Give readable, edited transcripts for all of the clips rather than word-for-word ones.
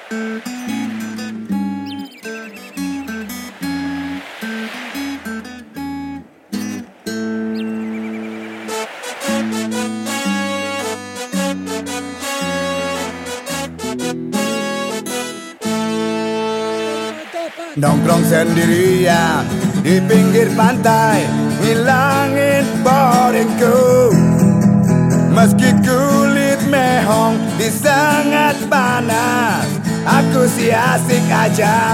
Nongkrong sendirian di pinggir pantai, ngilangin boringku. Meski kulit mehong disengat panas, aku sih asik aja.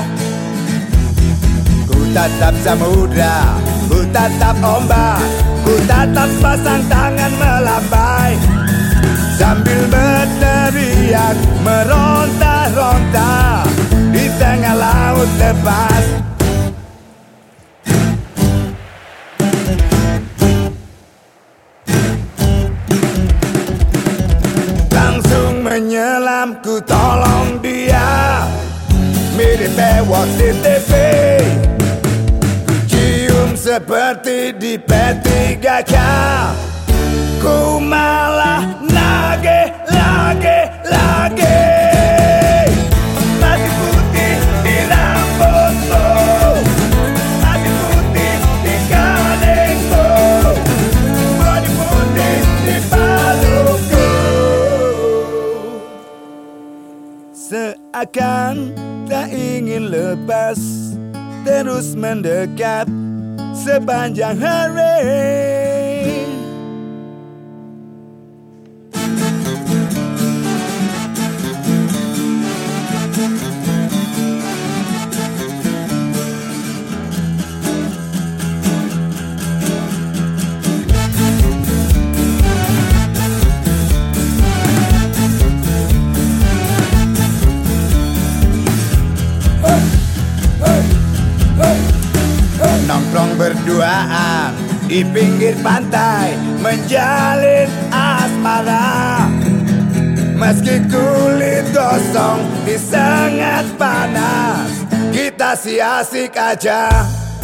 Ku tatap samudra, ku tatap ombak, ku tatap pasang tangan melambai, sambil berteriak meronta-ronta di tengah laut lepas. Langsung menyelam, ku tolong dia, mirip lewat di TV. Ku cium seperti di P3K, ku malah nagih lagi. Masih putih di rambutku, masih putih di kanengku, bodi putih di paluku. Seakan tak ingin lepas, terus mendekat sepanjang hari. Nongkrong berduaan di pinggir pantai, menjalin asmara. Meski kulit gosong disengat panas, kita sih asik aja.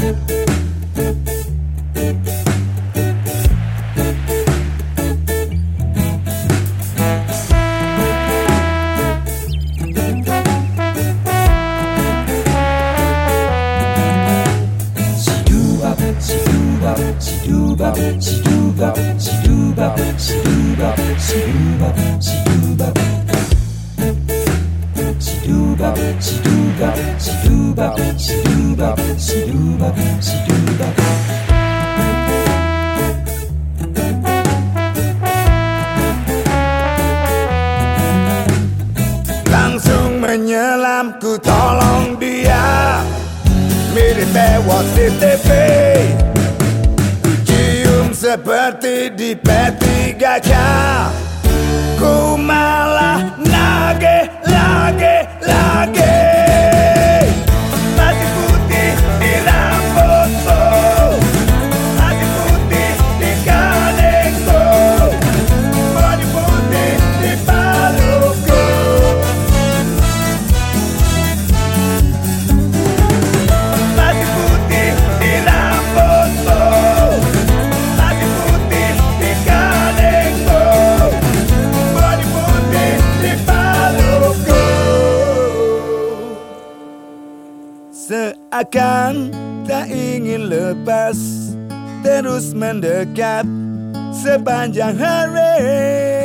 Langsung menyelam, ku tolong dia, mirip lewat di TV. Seperti di P3K, ku malah nagih lagi. Masih putih di rambutku, masih putih di kanengku, bodi putih di paluku. Masih putih di rambutku, seakan tak ingin lepas, terus mendekat sepanjang hari.